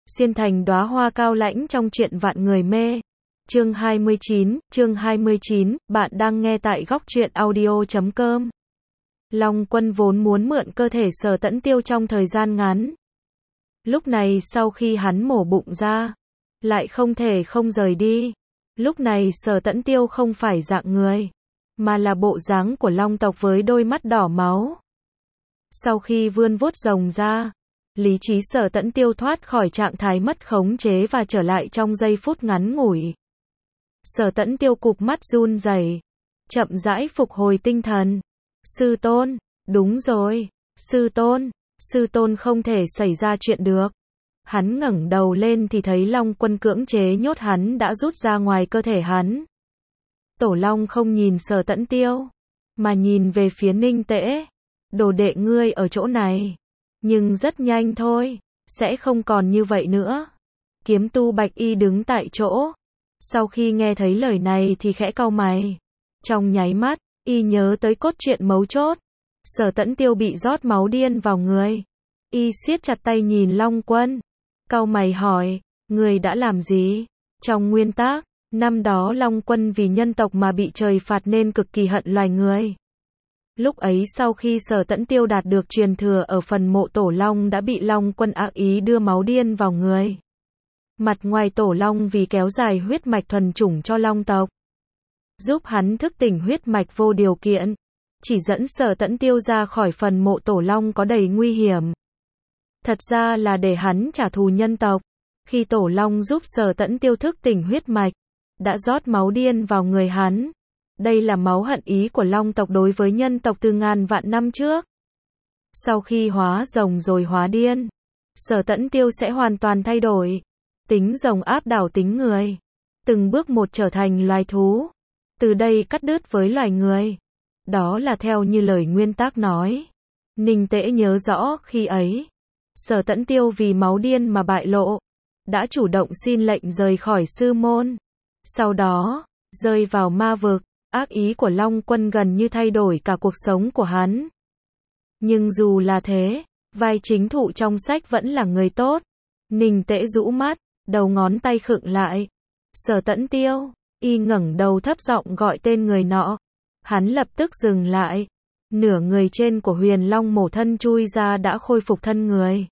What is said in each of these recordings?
xuyên thành đóa hoa cao lãnh trong truyện vạn người mê. Chương 29, bạn đang nghe tại góc truyện audio.com. Long Quân vốn muốn mượn cơ thể Sở Tẫn Tiêu trong thời gian ngắn. Lúc này sau khi hắn mổ bụng ra, lại không thể không rời đi. Lúc này Sở Tẫn Tiêu không phải dạng người, mà là bộ dáng của long tộc với đôi mắt đỏ máu. Sau khi vươn vuốt rồng ra, lý trí Sở Tẫn Tiêu thoát khỏi trạng thái mất khống chế và trở lại trong giây phút ngắn ngủi. Sở Tẫn Tiêu cụp mắt run rẩy, chậm rãi phục hồi tinh thần. Sư tôn, đúng rồi, sư tôn không thể xảy ra chuyện được. Hắn ngẩng đầu lên thì thấy Long Quân cưỡng chế nhốt hắn đã rút ra ngoài cơ thể hắn. Tổ Long không nhìn Sở Tẫn Tiêu, mà nhìn về phía Ninh Tễ. Đồ đệ ngươi ở chỗ này, nhưng rất nhanh thôi, sẽ không còn như vậy nữa. Kiếm tu Bạch Y đứng tại chỗ. Sau khi nghe thấy lời này thì khẽ cau mày. Trong nháy mắt, y nhớ tới cốt truyện mấu chốt. Sở Tẫn Tiêu bị rót máu điên vào người. Y siết chặt tay nhìn Long Quân. Cau mày hỏi, người đã làm gì? Trong nguyên tắc, năm đó Long Quân vì nhân tộc mà bị trời phạt nên cực kỳ hận loài người. Lúc ấy sau khi Sở Tẫn Tiêu đạt được truyền thừa ở phần mộ Tổ Long đã bị Long Quân ác ý đưa máu điên vào người. Mặt ngoài Tổ Long vì kéo dài huyết mạch thuần chủng cho Long tộc, giúp hắn thức tỉnh huyết mạch vô điều kiện, chỉ dẫn Sở Tẫn Tiêu ra khỏi phần mộ Tổ Long có đầy nguy hiểm. Thật ra là để hắn trả thù nhân tộc. Khi Tổ Long giúp Sở Tẫn Tiêu thức tỉnh huyết mạch, đã rót máu điên vào người hắn. Đây là máu hận ý của Long tộc đối với nhân tộc từ ngàn vạn năm trước. Sau khi hóa rồng rồi hóa điên, Sở Tẫn Tiêu sẽ hoàn toàn thay đổi. Tính rồng áp đảo tính người, từng bước một trở thành loài thú, từ đây cắt đứt với loài người. Đó là theo như lời nguyên tắc nói. Ninh Tễ nhớ rõ khi ấy, Sở Tẫn Tiêu vì máu điên mà bại lộ, đã chủ động xin lệnh rời khỏi sư môn. Sau đó, rơi vào ma vực, ác ý của Long Quân gần như thay đổi cả cuộc sống của hắn. Nhưng dù là thế, vai chính thụ trong sách vẫn là người tốt. Ninh Tễ rũ mắt, đầu ngón tay khựng lại. Sở Tẫn Tiêu, y ngẩng đầu thấp giọng gọi tên người nọ. Hắn lập tức dừng lại. Nửa người trên của Huyền Long mổ thân chui ra đã khôi phục thân người.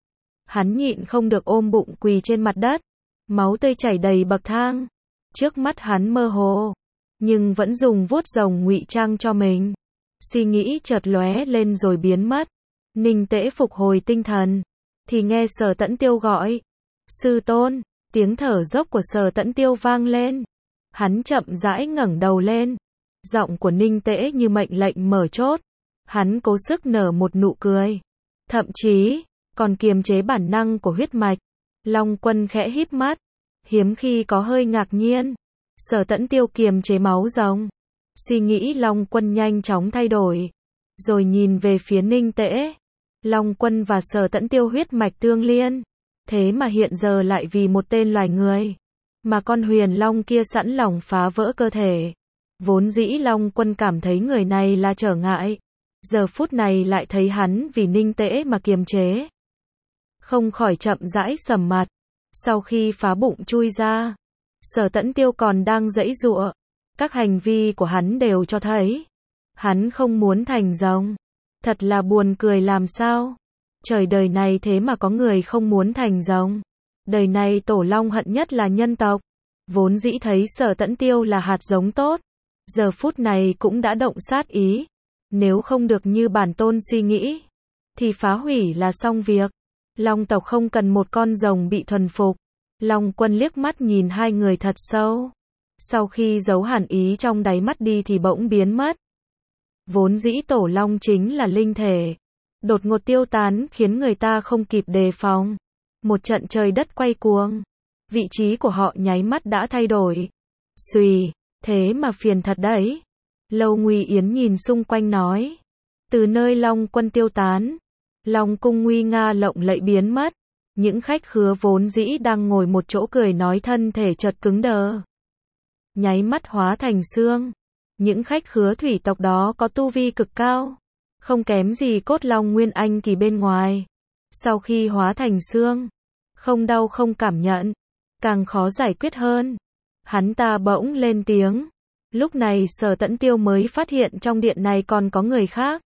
Hắn nhịn không được ôm bụng quỳ trên mặt đất. Máu tươi chảy đầy bậc thang. Trước mắt hắn mơ hồ, nhưng vẫn dùng vuốt rồng ngụy trang cho mình. Suy nghĩ chợt lóe lên rồi biến mất. Ninh Tễ phục hồi tinh thần, thì nghe Sở Tẫn Tiêu gọi. Sư tôn, tiếng thở dốc của Sở Tẫn Tiêu vang lên. Hắn chậm rãi ngẩng đầu lên. Giọng của Ninh Tễ như mệnh lệnh mở chốt. Hắn cố sức nở một nụ cười. Thậm chí, còn kiềm chế bản năng của huyết mạch. Long Quân khẽ híp mắt. Hiếm khi có hơi ngạc nhiên. Sở Tẫn Tiêu kiềm chế máu rồng. Suy nghĩ Long Quân nhanh chóng thay đổi. Rồi nhìn về phía Ninh Tễ. Long Quân và Sở Tẫn Tiêu huyết mạch tương liên. Thế mà hiện giờ lại vì một tên loài người, mà con Huyền Long kia sẵn lòng phá vỡ cơ thể. Vốn dĩ Long Quân cảm thấy người này là trở ngại. Giờ phút này lại thấy hắn vì Ninh Tễ mà kiềm chế. Không khỏi chậm rãi sầm mặt. Sau khi phá bụng chui ra, Sở Tẫn Tiêu còn đang giãy giụa. Các hành vi của hắn đều cho thấy hắn không muốn thành rồng. Thật là buồn cười làm sao. Trời đời này thế mà có người không muốn thành rồng. Đời này Tổ Long hận nhất là nhân tộc. Vốn dĩ thấy Sở Tẫn Tiêu là hạt giống tốt, giờ phút này cũng đã động sát ý. Nếu không được như bản tôn suy nghĩ, thì phá hủy là xong việc. Long tộc không cần một con rồng bị thuần phục. Long Quân liếc mắt nhìn hai người thật sâu. Sau khi giấu hàn ý trong đáy mắt đi thì bỗng biến mất. Vốn dĩ Tổ Long chính là linh thể, đột ngột tiêu tán khiến người ta không kịp đề phòng. Một trận trời đất quay cuồng. Vị trí của họ nháy mắt đã thay đổi. Xùy, thế mà phiền thật đấy. Lâu Nguy Yến nhìn xung quanh nói. Từ nơi Long Quân tiêu tán, Long cung nguy nga lộng lẫy biến mất. Những khách khứa vốn dĩ đang ngồi một chỗ cười nói thân thể chợt cứng đờ, nháy mắt hóa thành xương. Những khách khứa thủy tộc đó có tu vi cực cao, không kém gì Cốt Long Nguyên Anh kỳ bên ngoài. Sau khi hóa thành xương, Không đau không cảm nhận, càng khó giải quyết hơn. Hắn ta bỗng lên tiếng. Lúc này Sở Tẫn Tiêu mới phát hiện trong điện này còn có người khác.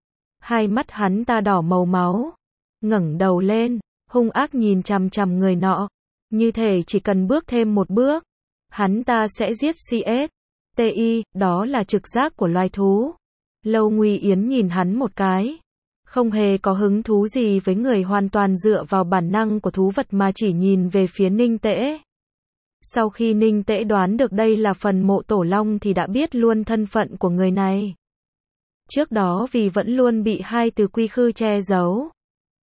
Hai mắt hắn ta đỏ màu máu, ngẩng đầu lên, hung ác nhìn chằm chằm người nọ, như thể chỉ cần bước thêm một bước, hắn ta sẽ giết CS. TI, đó là trực giác của loài thú. Lâu Nguy Yến nhìn hắn một cái, không hề có hứng thú gì với người hoàn toàn dựa vào bản năng của thú vật mà chỉ nhìn về phía Ninh Tễ. Sau khi Ninh Tễ đoán được đây là phần mộ tổ long thì đã biết luôn thân phận của người này. Trước đó vì vẫn luôn bị hai từ quy khư che giấu,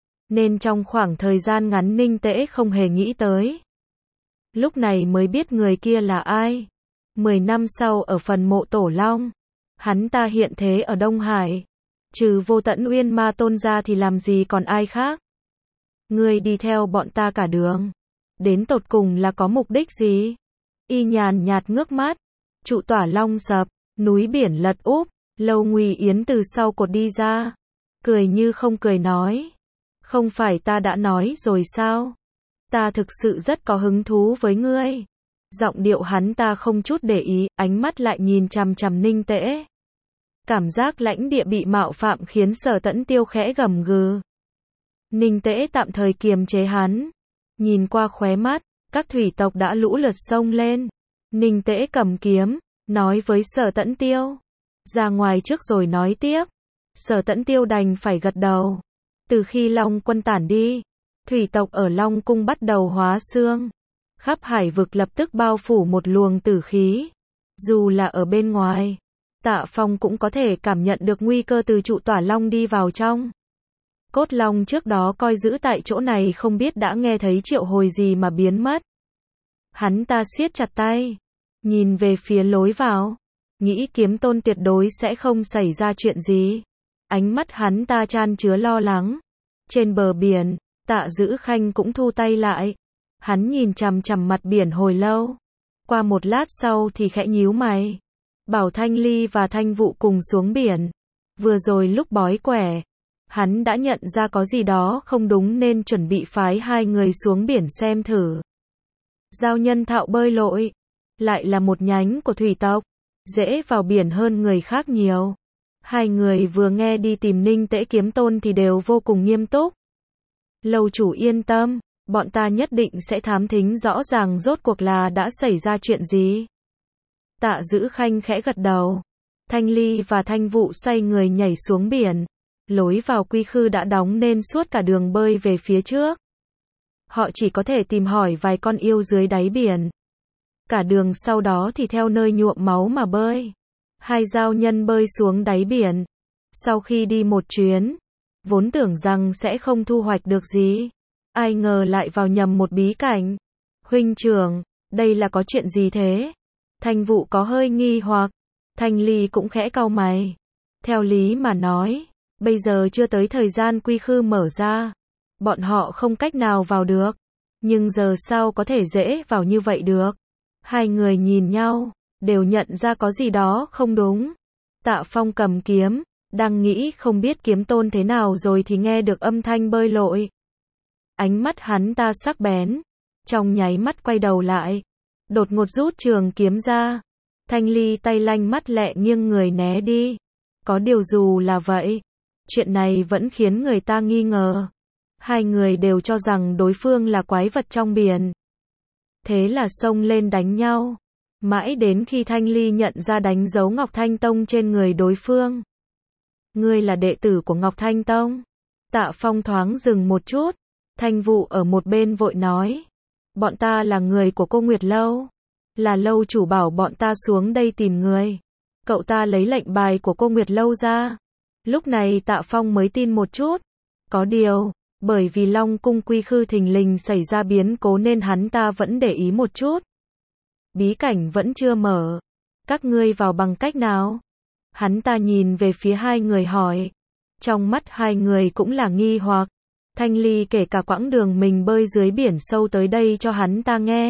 nên trong khoảng thời gian ngắn Ninh Tễ không hề nghĩ tới. Lúc này mới biết người kia là ai. 10 năm sau ở phần mộ tổ long, hắn ta hiện thế ở Đông Hải. Trừ Vô Tận Uyên Ma Tôn ra thì làm gì còn ai khác. Ngươi đi theo bọn ta cả đường, đến tột cùng là có mục đích gì? Y nhàn nhạt ngước mắt. Trụ tỏa long sập, núi biển lật úp. Lâu Nguy Yến từ sau cột đi ra, cười như không cười nói. Không phải ta đã nói rồi sao? Ta thực sự rất có hứng thú với ngươi. Giọng điệu hắn ta không chút để ý, ánh mắt lại nhìn chằm chằm Ninh Tễ. Cảm giác lãnh địa bị mạo phạm khiến Sở Tẫn Tiêu khẽ gầm gừ. Ninh Tễ tạm thời kiềm chế hắn. Nhìn qua khóe mắt, các thủy tộc đã lũ lượt xông lên. Ninh Tễ cầm kiếm, nói với Sở Tẫn Tiêu. Ra ngoài trước rồi nói tiếp. Sở Tẫn Tiêu đành phải gật đầu. Từ khi Long quân tản đi, thủy tộc ở Long cung bắt đầu hóa xương. Khắp hải vực lập tức bao phủ một luồng tử khí. Dù là ở bên ngoài, Tạ Phong cũng có thể cảm nhận được nguy cơ từ trụ tỏa long đi vào trong. Cốt long trước đó coi giữ tại chỗ này không biết đã nghe thấy triệu hồi gì mà biến mất. Hắn ta siết chặt tay, nhìn về phía lối vào, nghĩ Kiếm Tôn tuyệt đối sẽ không xảy ra chuyện gì. Ánh mắt hắn ta chan chứa lo lắng. Trên bờ biển, Tạ Dữ Khanh cũng thu tay lại. Hắn nhìn chằm chằm mặt biển hồi lâu. Qua một lát sau thì khẽ nhíu mày. Bảo Thanh Ly và Thanh Vụ cùng xuống biển. Vừa rồi lúc bói quẻ, hắn đã nhận ra có gì đó không đúng nên chuẩn bị phái hai người xuống biển xem thử. Giao Nhân thạo bơi lội, lại là một nhánh của thủy tộc, dễ vào biển hơn người khác nhiều. Hai người vừa nghe đi tìm Ninh Tễ Kiếm Tôn thì đều vô cùng nghiêm túc. Lâu chủ yên tâm, bọn ta nhất định sẽ thám thính rõ ràng rốt cuộc là đã xảy ra chuyện gì. Tạ Dữ Khanh khẽ gật đầu. Thanh Ly và Thanh Vụ xoay người nhảy xuống biển. Lối vào quy khư đã đóng nên suốt cả đường bơi về phía trước. Họ chỉ có thể tìm hỏi vài con yêu dưới đáy biển. Cả đường sau đó thì theo nơi nhuộm máu mà bơi. Hai giao nhân bơi xuống đáy biển. Sau khi đi một chuyến, vốn tưởng rằng sẽ không thu hoạch được gì. Ai ngờ lại vào nhầm một bí cảnh. Huynh trưởng, đây là có chuyện gì thế? Thanh Vụ có hơi nghi hoặc. Thanh Ly cũng khẽ cau mày. Theo lý mà nói, bây giờ chưa tới thời gian quy khư mở ra. Bọn họ không cách nào vào được. Nhưng giờ sao có thể dễ vào như vậy được? Hai người nhìn nhau, đều nhận ra có gì đó không đúng. Tạ Phong cầm kiếm, đang nghĩ không biết Kiếm Tôn thế nào rồi thì nghe được âm thanh bơi lội. Ánh mắt hắn ta sắc bén, trong nháy mắt quay đầu lại, đột ngột rút trường kiếm ra. Thanh Ly tay lanh mắt lẹ nghiêng người né đi. Có điều dù là vậy, chuyện này vẫn khiến người ta nghi ngờ. Hai người đều cho rằng đối phương là quái vật trong biển. Thế là xông lên đánh nhau. Mãi đến khi Thanh Ly nhận ra đánh dấu Ngọc Thanh Tông trên người đối phương. Ngươi là đệ tử của Ngọc Thanh Tông? Tạ Phong thoáng dừng một chút. Thanh Vụ ở một bên vội nói. Bọn ta là người của cô Nguyệt Lâu. Là lâu chủ bảo bọn ta xuống đây tìm người. Cậu ta lấy lệnh bài của cô Nguyệt Lâu ra. Lúc này Tạ Phong mới tin một chút. Có điều, bởi vì Long cung quy khư thình lình xảy ra biến cố nên hắn ta vẫn để ý một chút. Bí cảnh vẫn chưa mở. Các ngươi vào bằng cách nào? Hắn ta nhìn về phía hai người hỏi. Trong mắt hai người cũng là nghi hoặc. Thanh Ly kể cả quãng đường mình bơi dưới biển sâu tới đây cho hắn ta nghe.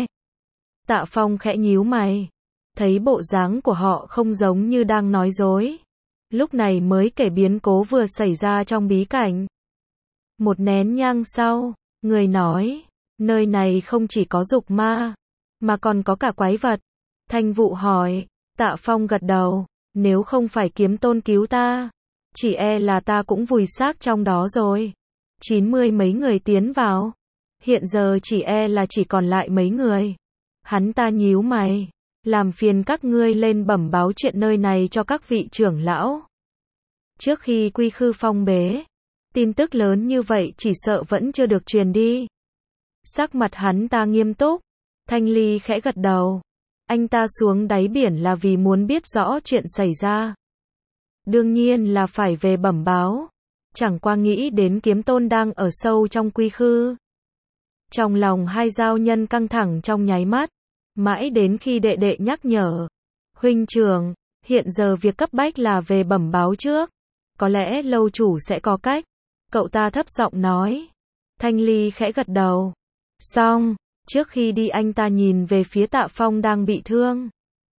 Tạ Phong khẽ nhíu mày. Thấy bộ dáng của họ không giống như đang nói dối. Lúc này mới kể biến cố vừa xảy ra trong bí cảnh. Một nén nhang sau, người nói. Nơi này không chỉ có dục ma, mà còn có cả quái vật. Thanh Vụ hỏi. Tạ Phong gật đầu. Nếu không phải kiếm tôn cứu ta, chỉ e là ta cũng vùi xác trong đó rồi. 90 mấy người tiến vào. Hiện giờ chỉ e là chỉ còn lại mấy người. Hắn ta nhíu mày. Làm phiền các ngươi lên bẩm báo chuyện nơi này cho các vị trưởng lão. Trước khi Quy Khư phong bế, tin tức lớn như vậy chỉ sợ vẫn chưa được truyền đi. Sắc mặt hắn ta nghiêm túc. Thanh Ly khẽ gật đầu. Anh ta xuống đáy biển là vì muốn biết rõ chuyện xảy ra. Đương nhiên là phải về bẩm báo. Chẳng qua nghĩ đến kiếm tôn đang ở sâu trong Quy Khư. Trong lòng hai giao nhân căng thẳng trong nháy mắt. Mãi đến khi đệ đệ nhắc nhở. Huynh trưởng, hiện giờ việc cấp bách là về bẩm báo trước. Có lẽ lâu chủ sẽ có cách. Cậu ta thấp giọng nói. Thanh Ly khẽ gật đầu. Xong, trước khi đi anh ta nhìn về phía Tạ Phong đang bị thương.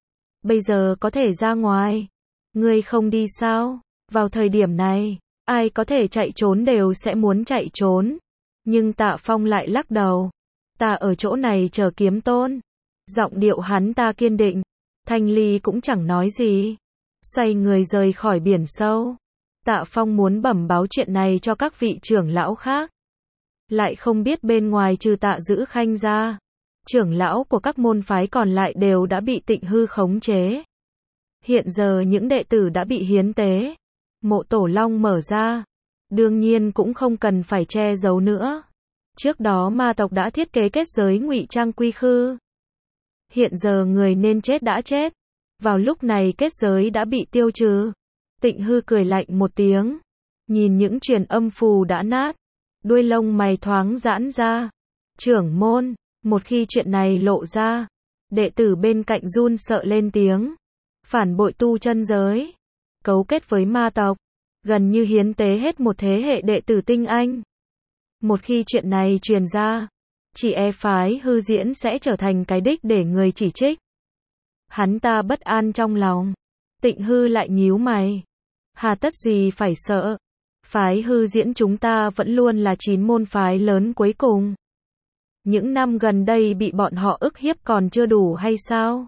Bây giờ có thể ra ngoài. Ngươi không đi sao? Vào thời điểm này, ai có thể chạy trốn đều sẽ muốn chạy trốn. Nhưng Tạ Phong lại lắc đầu. Ta ở chỗ này chờ kiếm tôn. Giọng điệu hắn ta kiên định. Thanh Ly cũng chẳng nói gì. Xoay người rời khỏi biển sâu. Tạ Phong muốn bẩm báo chuyện này cho các vị trưởng lão khác. Lại không biết bên ngoài trừ Tạ Dữ Khanh ra, trưởng lão của các môn phái còn lại đều đã bị Tịnh Hư khống chế. Hiện giờ những đệ tử đã bị hiến tế. Mộ Tổ Long mở ra. Đương nhiên cũng không cần phải che giấu nữa. Trước đó ma tộc đã thiết kế kết giới ngụy trang Quy Khư. Hiện giờ người nên chết đã chết. Vào lúc này kết giới đã bị tiêu trừ. Tịnh Hư cười lạnh một tiếng. Nhìn những truyền âm phù đã nát. Đuôi lông mày thoáng giãn ra. Trưởng môn, một khi chuyện này lộ ra, đệ tử bên cạnh run sợ lên tiếng. Phản bội tu chân giới, cấu kết với ma tộc, gần như hiến tế hết một thế hệ đệ tử tinh anh. Một khi chuyện này truyền ra, chỉ e phái Hư Diễn sẽ trở thành cái đích để người chỉ trích. Hắn ta bất an trong lòng. Tịnh Hư lại nhíu mày. Hà tất gì phải sợ? Phái Hư Diễn chúng ta vẫn luôn là 9 môn phái lớn cuối cùng. Những năm gần đây bị bọn họ ức hiếp còn chưa đủ hay sao?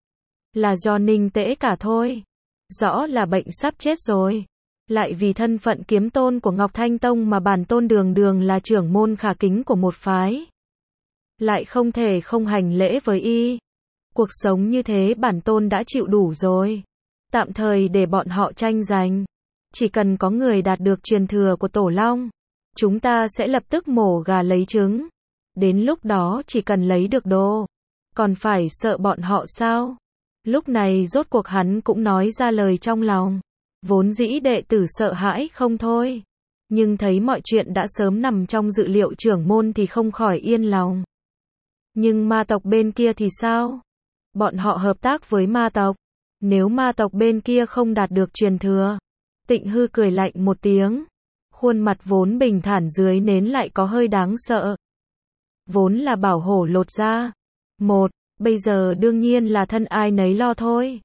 Là do Ninh Tễ cả thôi. Rõ là bệnh sắp chết rồi. Lại vì thân phận kiếm tôn của Ngọc Thanh Tông mà bản tôn đường đường là trưởng môn khả kính của một phái. Lại không thể không hành lễ với y. Cuộc sống như thế bản tôn đã chịu đủ rồi. Tạm thời để bọn họ tranh giành. Chỉ cần có người đạt được truyền thừa của Tổ Long, chúng ta sẽ lập tức mổ gà lấy trứng. Đến lúc đó chỉ cần lấy được đồ, còn phải sợ bọn họ sao? Lúc này rốt cuộc hắn cũng nói ra lời trong lòng. Vốn dĩ đệ tử sợ hãi không thôi. Nhưng thấy mọi chuyện đã sớm nằm trong dự liệu trưởng môn thì không khỏi yên lòng. Nhưng ma tộc bên kia thì sao? Bọn họ hợp tác với ma tộc. Nếu ma tộc bên kia không đạt được truyền thừa. Tịnh Hư cười lạnh một tiếng. Khuôn mặt vốn bình thản dưới nến lại có hơi đáng sợ. Vốn là bảo hổ lột ra. Bây giờ đương nhiên là thân ai nấy lo thôi.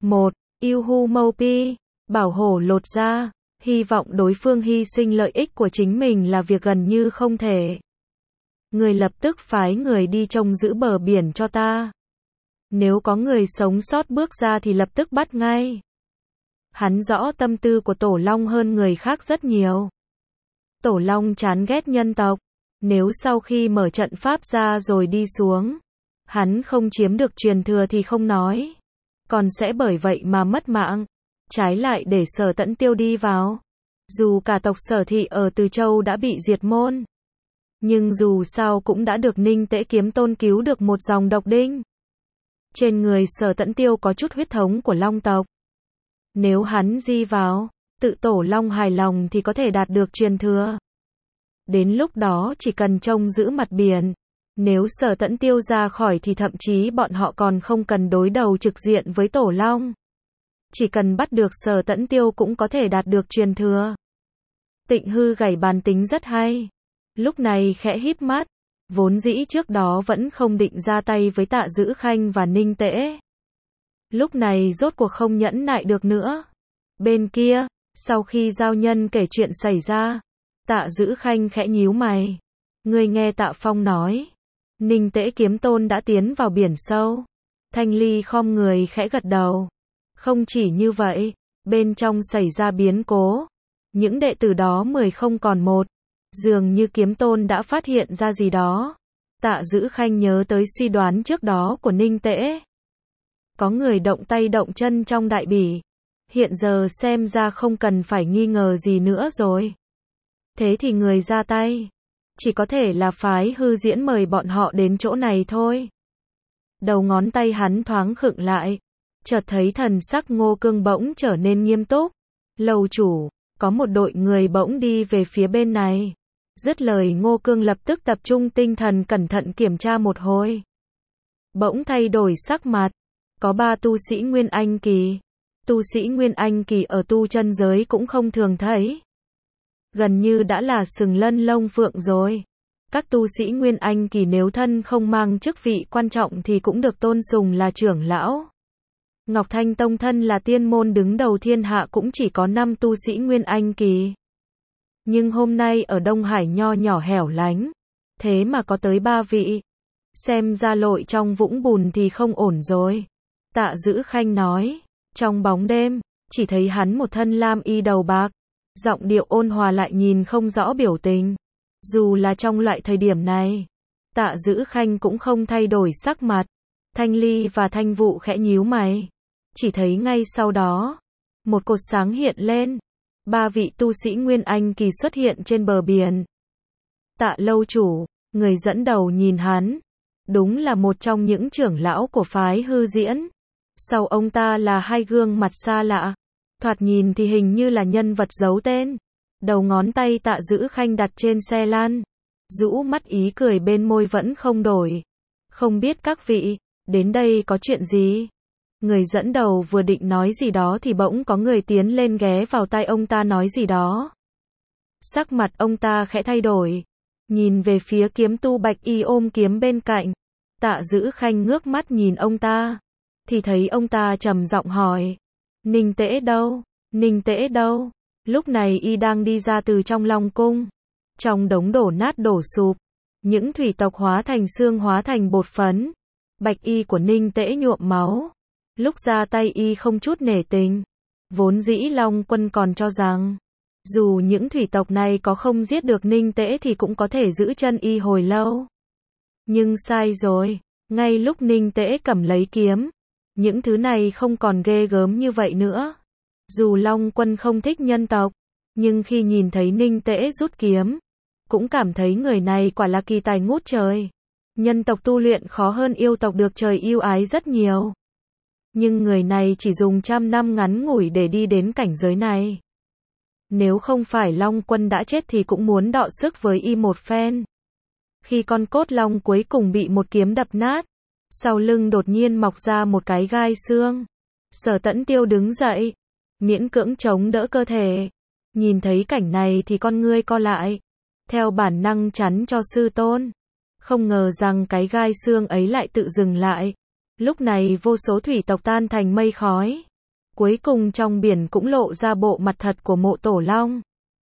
Yêu Hu Mâu Pi, bảo hổ lột ra, hy vọng đối phương hy sinh lợi ích của chính mình là việc gần như không thể. Người lập tức phái người đi trông giữ bờ biển cho ta. Nếu có người sống sót bước ra thì lập tức bắt ngay. Hắn rõ tâm tư của Tổ Long hơn người khác rất nhiều. Tổ Long chán ghét nhân tộc. Nếu sau khi mở trận pháp ra rồi đi xuống, hắn không chiếm được truyền thừa thì không nói. Còn sẽ bởi vậy mà mất mạng. Trái lại để Sở Tẫn Tiêu đi vào. Dù cả tộc Sở Thị ở Từ Châu đã bị diệt môn. Nhưng dù sao cũng đã được Ninh Tễ kiếm tôn cứu được một dòng độc đinh. Trên người Sở Tẫn Tiêu có chút huyết thống của Long tộc. Nếu hắn di vào, tự Tổ Long hài lòng thì có thể đạt được truyền thừa. Đến lúc đó chỉ cần trông giữ mặt biển. Nếu Sở Tẫn Tiêu ra khỏi thì thậm chí bọn họ còn không cần đối đầu trực diện với Tổ Long. Chỉ cần bắt được Sở Tẫn Tiêu cũng có thể đạt được truyền thừa. Tịnh Hư gảy bàn tính rất hay. Lúc này khẽ híp mắt. Vốn dĩ trước đó vẫn không định ra tay với Tạ Dữ Khanh và Ninh Tễ. Lúc này rốt cuộc không nhẫn nại được nữa. Bên kia, sau khi giao nhân kể chuyện xảy ra, Tạ Dữ Khanh khẽ nhíu mày. Ngươi nghe Tạ Phong nói, Ninh Tễ kiếm tôn đã tiến vào biển sâu. Thanh Ly khom người khẽ gật đầu. Không chỉ như vậy, bên trong xảy ra biến cố. Những đệ tử đó 10 không còn một. Dường như kiếm tôn đã phát hiện ra gì đó. Tạ Dữ Khanh nhớ tới suy đoán trước đó của Ninh Tễ. Có người động tay động chân trong đại bỉ. Hiện giờ xem ra không cần phải nghi ngờ gì nữa rồi. Thế thì người ra tay chỉ có thể là phái Hư Diễn mời bọn họ đến chỗ này thôi. Đầu ngón tay hắn thoáng khựng lại. Chợt thấy thần sắc Ngô Cương bỗng trở nên nghiêm túc. Lầu chủ, có một đội người bỗng đi về phía bên này. Dứt lời Ngô Cương lập tức tập trung tinh thần cẩn thận kiểm tra một hồi. Bỗng thay đổi sắc mặt. Có 3 tu sĩ Nguyên Anh Kỳ. Tu sĩ Nguyên Anh Kỳ ở tu chân giới cũng không thường thấy. Gần như đã là sừng lân lông phượng rồi. Các tu sĩ Nguyên Anh Kỳ nếu thân không mang chức vị quan trọng thì cũng được tôn sùng là trưởng lão. Ngọc Thanh Tông thân là tiên môn đứng đầu thiên hạ cũng chỉ có 5 tu sĩ Nguyên Anh Kỳ. Nhưng hôm nay ở Đông Hải nho nhỏ hẻo lánh, thế mà có tới 3 vị. Xem ra lội trong vũng bùn thì không ổn rồi. Tạ Dữ Khanh nói, trong bóng đêm, chỉ thấy hắn một thân lam y đầu bạc, giọng điệu ôn hòa lại nhìn không rõ biểu tình. Dù là trong loại thời điểm này, Tạ Dữ Khanh cũng không thay đổi sắc mặt. Thanh Ly và Thanh Vụ khẽ nhíu mày. Chỉ thấy ngay sau đó, một cột sáng hiện lên. 3 vị tu sĩ Nguyên Anh Kỳ xuất hiện trên bờ biển. Tạ lâu chủ, người dẫn đầu nhìn hắn. Đúng là một trong những trưởng lão của phái Hư Diễn. Sau ông ta là 2 gương mặt xa lạ. Thoạt nhìn thì hình như là nhân vật giấu tên. Đầu ngón tay Tạ Dữ Khanh đặt trên xe lan. Rũ mắt ý cười bên môi vẫn không đổi. Không biết các vị, đến đây có chuyện gì? Người dẫn đầu vừa định nói gì đó thì bỗng có người tiến lên ghé vào tai ông ta nói gì đó. Sắc mặt ông ta khẽ thay đổi. Nhìn về phía kiếm tu bạch y ôm kiếm bên cạnh. Tạ Dữ Khanh ngước mắt nhìn ông ta. Thì thấy ông ta trầm giọng hỏi. Ninh Tễ đâu? Ninh Tễ đâu? Lúc này y đang đi ra từ trong Long Cung. Trong đống đổ nát đổ sụp. Những thủy tộc hóa thành xương hóa thành bột phấn. Bạch y của Ninh Tễ nhuộm máu. Lúc ra tay y không chút nể tình. Vốn dĩ Long Quân còn cho rằng, dù những thủy tộc này có không giết được Ninh Tễ thì cũng có thể giữ chân y hồi lâu. Nhưng sai rồi, ngay lúc Ninh Tễ cầm lấy kiếm, những thứ này không còn ghê gớm như vậy nữa. Dù Long Quân không thích nhân tộc, nhưng khi nhìn thấy Ninh Tễ rút kiếm, cũng cảm thấy người này quả là kỳ tài ngút trời. Nhân tộc tu luyện khó hơn yêu tộc được trời yêu ái rất nhiều. Nhưng người này chỉ dùng 100 năm ngắn ngủi để đi đến cảnh giới này. Nếu không phải Long Quân đã chết thì cũng muốn đọ sức với y một phen. Khi con cốt long cuối cùng bị một kiếm đập nát, sau lưng đột nhiên mọc ra một cái gai xương. Sở Tẫn Tiêu đứng dậy, miễn cưỡng chống đỡ cơ thể. Nhìn thấy cảnh này thì con ngươi co lại, theo bản năng chắn cho sư tôn. Không ngờ rằng cái gai xương ấy lại tự dừng lại. Lúc này vô số thủy tộc tan thành mây khói. Cuối cùng trong biển cũng lộ ra bộ mặt thật của mộ Tổ Long.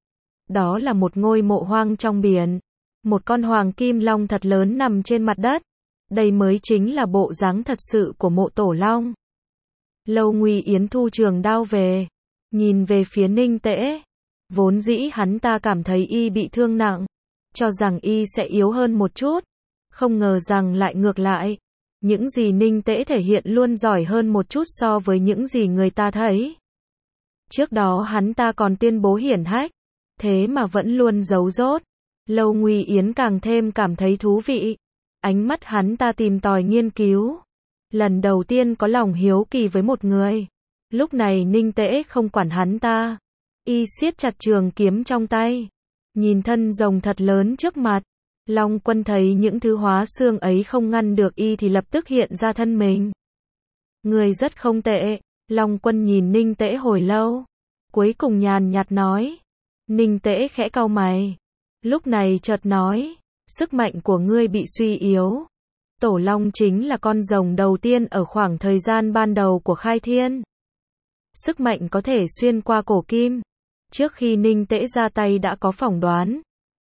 Đó là một ngôi mộ hoang trong biển. Một con hoàng kim long thật lớn nằm trên mặt đất. Đây mới chính là bộ dáng thật sự của mộ Tổ Long. Lâu Nguy Yến thu trường đao về. Nhìn về phía Ninh Tễ. Vốn dĩ hắn ta cảm thấy y bị thương nặng. Cho rằng y sẽ yếu hơn một chút. Không ngờ rằng lại ngược lại. Những gì Ninh Tễ thể hiện luôn giỏi hơn một chút so với những gì người ta thấy. Trước đó hắn ta còn tuyên bố hiển hách. Thế mà vẫn luôn giấu dốt. Lâu Nguy Yến càng thêm cảm thấy thú vị. Ánh mắt hắn ta tìm tòi nghiên cứu. Lần đầu tiên có lòng hiếu kỳ với một người. Lúc này Ninh Tễ không quản hắn ta. Y siết chặt trường kiếm trong tay. Nhìn thân rồng thật lớn trước mặt. Long Quân thấy những thứ hóa xương ấy không ngăn được y thì lập tức hiện ra thân mình. Người rất không tệ. Long Quân nhìn Ninh Tễ hồi lâu. Cuối cùng nhàn nhạt nói. Ninh Tễ khẽ cau mày. Lúc này chợt nói. Sức mạnh của ngươi bị suy yếu. Tổ Long chính là con rồng đầu tiên ở khoảng thời gian ban đầu của khai thiên. Sức mạnh có thể xuyên qua cổ kim. Trước khi Ninh Tễ ra tay đã có phỏng đoán.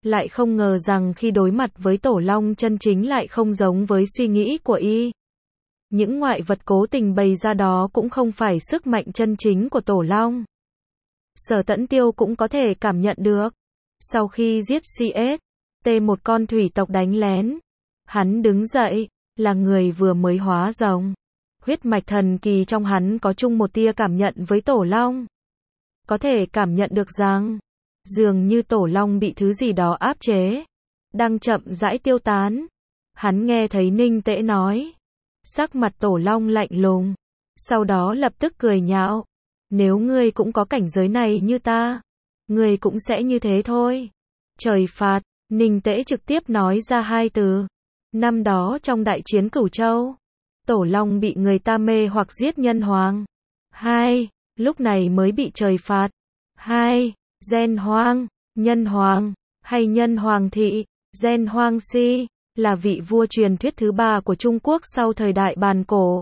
Lại không ngờ rằng khi đối mặt với Tổ Long chân chính lại không giống với suy nghĩ của y. Những ngoại vật cố tình bày ra đó cũng không phải sức mạnh chân chính của Tổ Long. Sở Tẫn Tiêu cũng có thể cảm nhận được. Sau khi giết CST một con thủy tộc đánh lén, hắn đứng dậy, là người vừa mới hóa rồng. Huyết mạch thần kỳ trong hắn có chung một tia cảm nhận với Tổ Long. Có thể cảm nhận được rằng, dường như Tổ Long bị thứ gì đó áp chế, đang chậm rãi tiêu tán. Hắn nghe thấy Ninh Tễ nói. Sắc mặt Tổ Long lạnh lùng. Sau đó lập tức cười nhạo. Nếu ngươi cũng có cảnh giới này như ta, ngươi cũng sẽ như thế thôi. Trời phạt, Ninh Tễ trực tiếp nói ra hai từ. Năm đó trong đại chiến Cửu Châu, Tổ Long bị người ta mê hoặc giết nhân hoàng. Lúc này mới bị trời phạt. Gen Hoang, nhân hoàng, hay nhân hoàng thị, Gen Hoang Si, là vị vua truyền thuyết thứ 3 của Trung Quốc sau thời đại bàn cổ.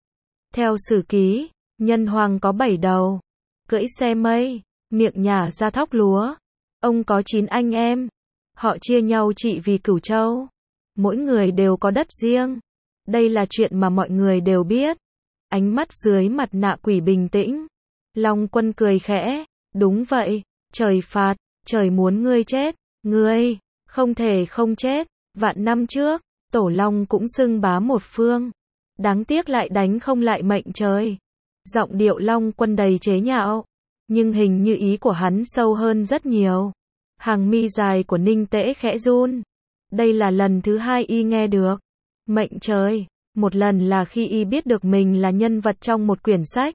Theo sử ký, nhân hoàng có 7 đầu, cưỡi xe mây, miệng nhả ra thóc lúa. Ông có 9 anh em. Họ chia nhau trị vì Cửu Châu. Mỗi người đều có đất riêng. Đây là chuyện mà mọi người đều biết. Ánh mắt dưới mặt nạ quỷ bình tĩnh. Long Quân cười khẽ. Đúng vậy, trời phạt, trời muốn ngươi chết. Ngươi, không thể không chết. Vạn năm trước, Tổ Long cũng xưng bá một phương. Đáng tiếc lại đánh không lại mệnh trời. Giọng điệu Long Quân đầy chế nhạo. Nhưng hình như ý của hắn sâu hơn rất nhiều. Hàng mi dài của Ninh Tễ khẽ run. Đây là lần thứ 2 y nghe được. Mệnh trời. Một lần là khi y biết được mình là nhân vật trong một quyển sách.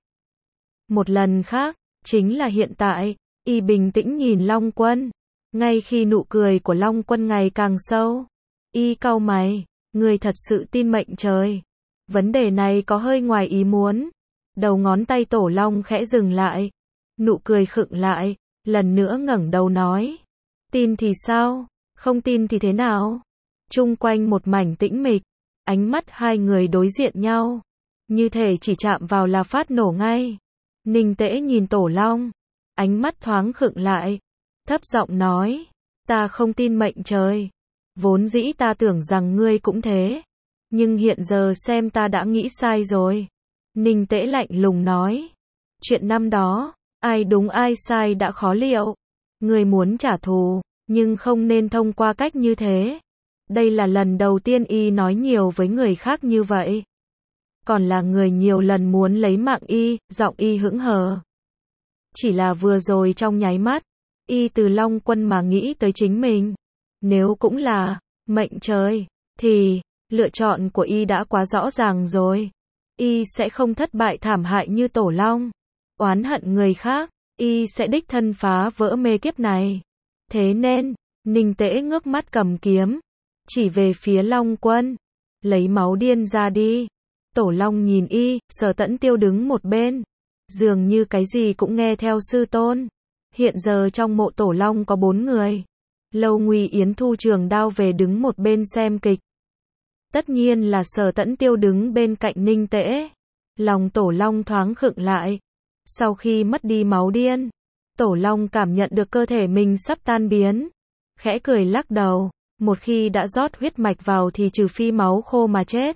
Một lần khác, chính là hiện tại, y bình tĩnh nhìn Long Quân. Ngay khi nụ cười của Long Quân ngày càng sâu, y cau mày, người thật sự tin mệnh trời. Vấn đề này có hơi ngoài ý muốn. Đầu ngón tay Tổ Long khẽ dừng lại. Nụ cười khựng lại, lần nữa ngẩng đầu nói. Tin thì sao? Không tin thì thế nào? Chung quanh một mảnh tĩnh mịch. Ánh mắt hai người đối diện nhau. Như thể chỉ chạm vào là phát nổ ngay. Ninh Tễ nhìn Tổ Long. Ánh mắt thoáng khựng lại. Thấp giọng nói. Ta không tin mệnh trời. Vốn dĩ ta tưởng rằng ngươi cũng thế. Nhưng hiện giờ xem ta đã nghĩ sai rồi. Ninh Tễ lạnh lùng nói. Chuyện năm đó, ai đúng ai sai đã khó liệu. Ngươi muốn trả thù, nhưng không nên thông qua cách như thế. Đây là lần đầu tiên y nói nhiều với người khác như vậy. Còn là người nhiều lần muốn lấy mạng y, giọng y hững hờ. Chỉ là vừa rồi trong nháy mắt, y từ Long Quân mà nghĩ tới chính mình. Nếu cũng là mệnh trời, thì lựa chọn của y đã quá rõ ràng rồi. Y sẽ không thất bại thảm hại như Tổ Long. Oán hận người khác, y sẽ đích thân phá vỡ mê kiếp này. Thế nên, Ninh Tễ ngước mắt cầm kiếm, chỉ về phía Long Quân. Lấy máu điên ra đi. Tổ Long nhìn y, Sở Tẫn Tiêu đứng một bên. Dường như cái gì cũng nghe theo sư tôn. Hiện giờ trong mộ Tổ Long có 4 người. Lâu Nguy Yến thu trường đao về đứng một bên xem kịch. Tất nhiên là Sở Tẫn Tiêu đứng bên cạnh Ninh Tễ. Lòng Tổ Long thoáng khựng lại. Sau khi mất đi máu điên, Tổ Long cảm nhận được cơ thể mình sắp tan biến. Khẽ cười lắc đầu. Một khi đã rót huyết mạch vào thì trừ phi máu khô mà chết,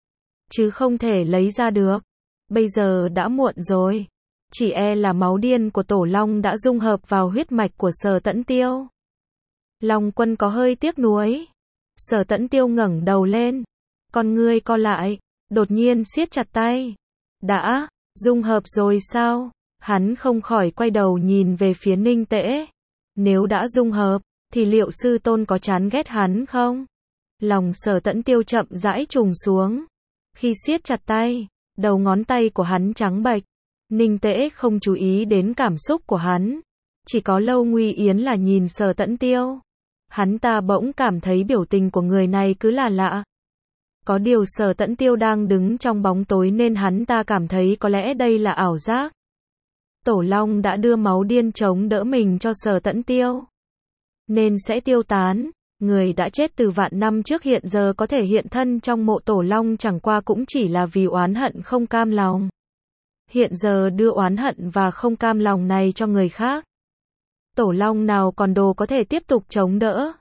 chứ không thể lấy ra được. Bây giờ đã muộn rồi. Chỉ e là máu điên của Tổ Long đã dung hợp vào huyết mạch của Sở Tẫn Tiêu. Long Quân có hơi tiếc nuối. Sở Tẫn Tiêu ngẩng đầu lên. Con ngươi co lại. Đột nhiên siết chặt tay. Đã dung hợp rồi sao? Hắn không khỏi quay đầu nhìn về phía Ninh Tễ. Nếu đã dung hợp, thì liệu sư tôn có chán ghét hắn không? Lòng Sở Tẫn Tiêu chậm rãi trùng xuống. Khi siết chặt tay, đầu ngón tay của hắn trắng bệch. Ninh Tễ không chú ý đến cảm xúc của hắn. Chỉ có Lâu Nguy Yến là nhìn Sở Tẫn Tiêu. Hắn ta bỗng cảm thấy biểu tình của người này cứ là lạ. Có điều Sở Tẫn Tiêu đang đứng trong bóng tối nên hắn ta cảm thấy có lẽ đây là ảo giác. Tổ Long đã đưa máu điên chống đỡ mình cho Sở Tẫn Tiêu, nên sẽ tiêu tán. Người đã chết từ vạn năm trước hiện giờ có thể hiện thân trong mộ Tổ Long chẳng qua cũng chỉ là vì oán hận không cam lòng. Hiện giờ đưa oán hận và không cam lòng này cho người khác. Tổ Long nào còn đồ có thể tiếp tục chống đỡ.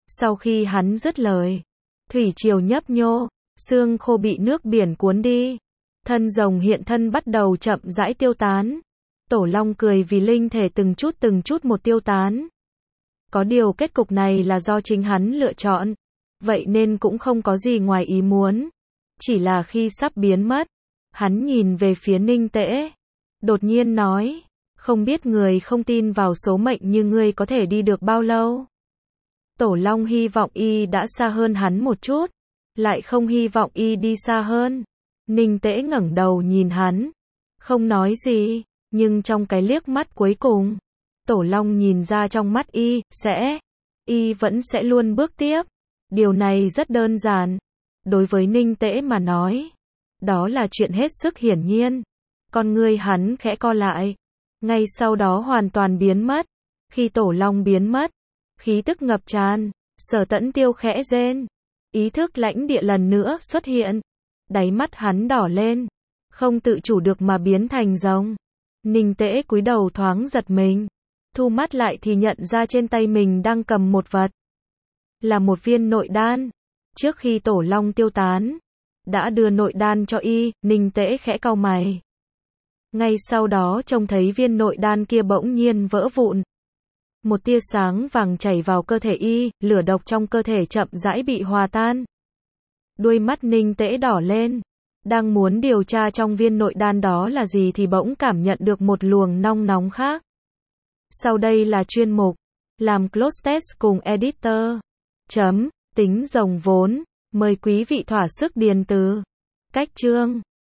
Sau khi hắn dứt lời, thủy triều nhấp nhô, xương khô bị nước biển cuốn đi. Thân rồng hiện thân bắt đầu chậm rãi tiêu tán. Tổ Long cười vì linh thể từng chút một tiêu tán. Có điều kết cục này là do chính hắn lựa chọn. Vậy nên cũng không có gì ngoài ý muốn. Chỉ là khi sắp biến mất, hắn nhìn về phía Ninh Tễ. Đột nhiên nói, không biết người không tin vào số mệnh như ngươi có thể đi được bao lâu. Tổ Long hy vọng y đã xa hơn hắn một chút, lại không hy vọng y đi xa hơn. Ninh Tễ ngẩng đầu nhìn hắn, không nói gì, nhưng trong cái liếc mắt cuối cùng, Tổ Long nhìn ra trong mắt y vẫn sẽ luôn bước tiếp. Điều này rất đơn giản. Đối với Ninh Tễ mà nói, đó là chuyện hết sức hiển nhiên. Con ngươi hắn khẽ co lại, ngay sau đó hoàn toàn biến mất. Khi Tổ Long biến mất, khí tức ngập tràn, Sở Tẫn Tiêu khẽ rên. Ý thức lãnh địa lần nữa xuất hiện. Đáy mắt hắn đỏ lên, không tự chủ được mà biến thành rồng. Ninh Tễ cúi đầu thoáng giật mình, thu mắt lại thì nhận ra trên tay mình đang cầm một vật. Là một viên nội đan. Trước khi Tổ Long tiêu tán, đã đưa nội đan cho y. Ninh Tễ khẽ cau mày. Ngay sau đó trông thấy viên nội đan kia bỗng nhiên vỡ vụn. Một tia sáng vàng chảy vào cơ thể y, lửa độc trong cơ thể chậm rãi bị hòa tan. Đuôi mắt Ninh Tễ đỏ lên, đang muốn điều tra trong viên nội đan đó là gì thì bỗng cảm nhận được một luồng nong nóng khác. Sau đây là chuyên mục làm close test cùng editor. Tính rồng vốn. Mời quý vị thỏa sức điền từ. Cách chương